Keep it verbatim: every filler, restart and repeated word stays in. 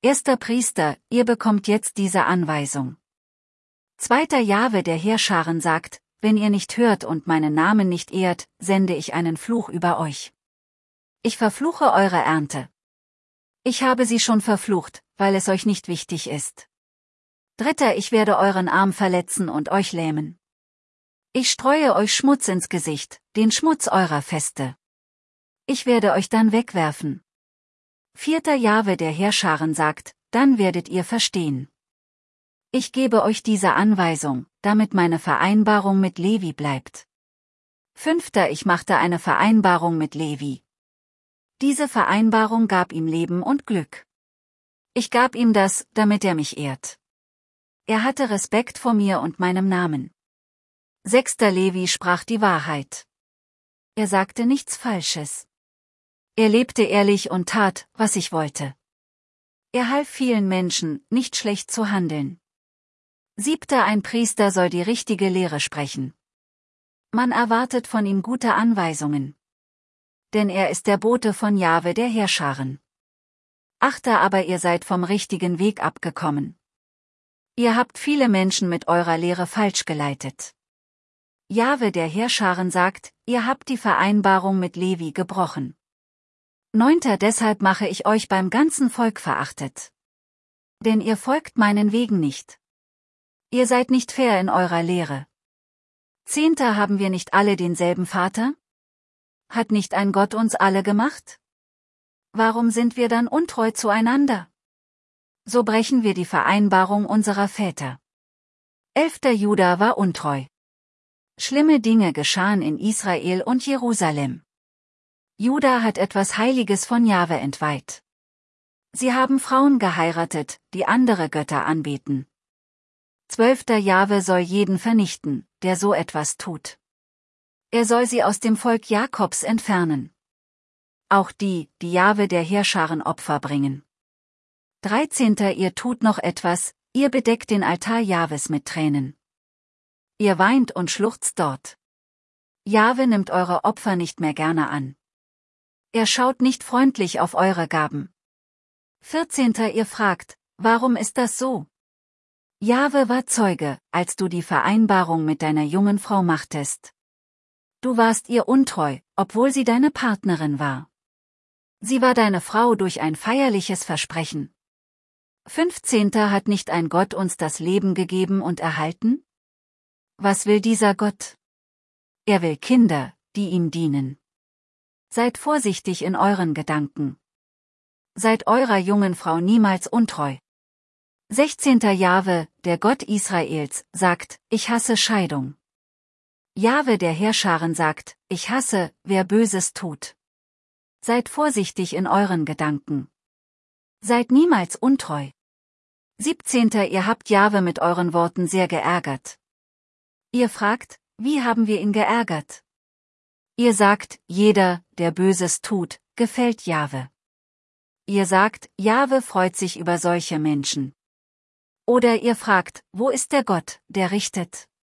Erster Priester, ihr bekommt jetzt diese Anweisung. Zweiter Jahwe der Heerscharen sagt, wenn ihr nicht hört und meinen Namen nicht ehrt, sende ich einen Fluch über euch. Ich verfluche eure Ernte. Ich habe sie schon verflucht, weil es euch nicht wichtig ist. Dritter, ich werde euren Arm verletzen und euch lähmen. Ich streue euch Schmutz ins Gesicht, den Schmutz eurer Feste. Ich werde euch dann wegwerfen. Vierter Jahwe der Heerscharen sagt, dann werdet ihr verstehen. Ich gebe euch diese Anweisung, damit meine Vereinbarung mit Levi bleibt. Fünfter, ich machte eine Vereinbarung mit Levi. Diese Vereinbarung gab ihm Leben und Glück. Ich gab ihm das, damit er mich ehrt. Er hatte Respekt vor mir und meinem Namen. Sechster, Levi sprach die Wahrheit. Er sagte nichts Falsches. Er lebte ehrlich und tat, was ich wollte. Er half vielen Menschen, nicht schlecht zu handeln. Siebter, ein Priester soll die richtige Lehre sprechen. Man erwartet von ihm gute Anweisungen. Denn er ist der Bote von Jahwe der Heerscharen. Achter, aber ihr seid vom richtigen Weg abgekommen. Ihr habt viele Menschen mit eurer Lehre falsch geleitet. Jahwe der Heerscharen sagt, ihr habt die Vereinbarung mit Levi gebrochen. Neunter, deshalb mache ich euch beim ganzen Volk verachtet. Denn ihr folgt meinen Wegen nicht. Ihr seid nicht fair in eurer Lehre. Zehnter, haben wir nicht alle denselben Vater? Hat nicht ein Gott uns alle gemacht? Warum sind wir dann untreu zueinander? So brechen wir die Vereinbarung unserer Väter. Elfter, Juda war untreu. Schlimme Dinge geschahen in Israel und Jerusalem. Juda hat etwas Heiliges von Jahwe entweiht. Sie haben Frauen geheiratet, die andere Götter anbeten. Zwölfter, Jahwe soll jeden vernichten, der so etwas tut. Er soll sie aus dem Volk Jakobs entfernen. Auch die, die Jahwe der Heerscharen Opfer bringen. Dreizehnter, ihr tut noch etwas, ihr bedeckt den Altar Jahwes mit Tränen. Ihr weint und schluchzt dort. Jahwe nimmt eure Opfer nicht mehr gerne an. Er schaut nicht freundlich auf eure Gaben. Vierzehnter, ihr fragt, warum ist das so? Jahwe war Zeuge, als du die Vereinbarung mit deiner jungen Frau machtest. Du warst ihr untreu, obwohl sie deine Partnerin war. Sie war deine Frau durch ein feierliches Versprechen. Fünfzehnter, hat nicht ein Gott uns das Leben gegeben und erhalten? Was will dieser Gott? Er will Kinder, die ihm dienen. Seid vorsichtig in euren Gedanken. Seid eurer jungen Frau niemals untreu. Sechzehnter, Jahwe, der Gott Israels, sagt, ich hasse Scheidung. Jahwe der Heerscharen sagt, ich hasse, wer Böses tut. Seid vorsichtig in euren Gedanken. Seid niemals untreu. Siebzehnter, ihr habt Jahwe mit euren Worten sehr geärgert. Ihr fragt, wie haben wir ihn geärgert? Ihr sagt, jeder, der Böses tut, gefällt Jahwe. Ihr sagt, Jahwe freut sich über solche Menschen. Oder ihr fragt, wo ist der Gott, der richtet?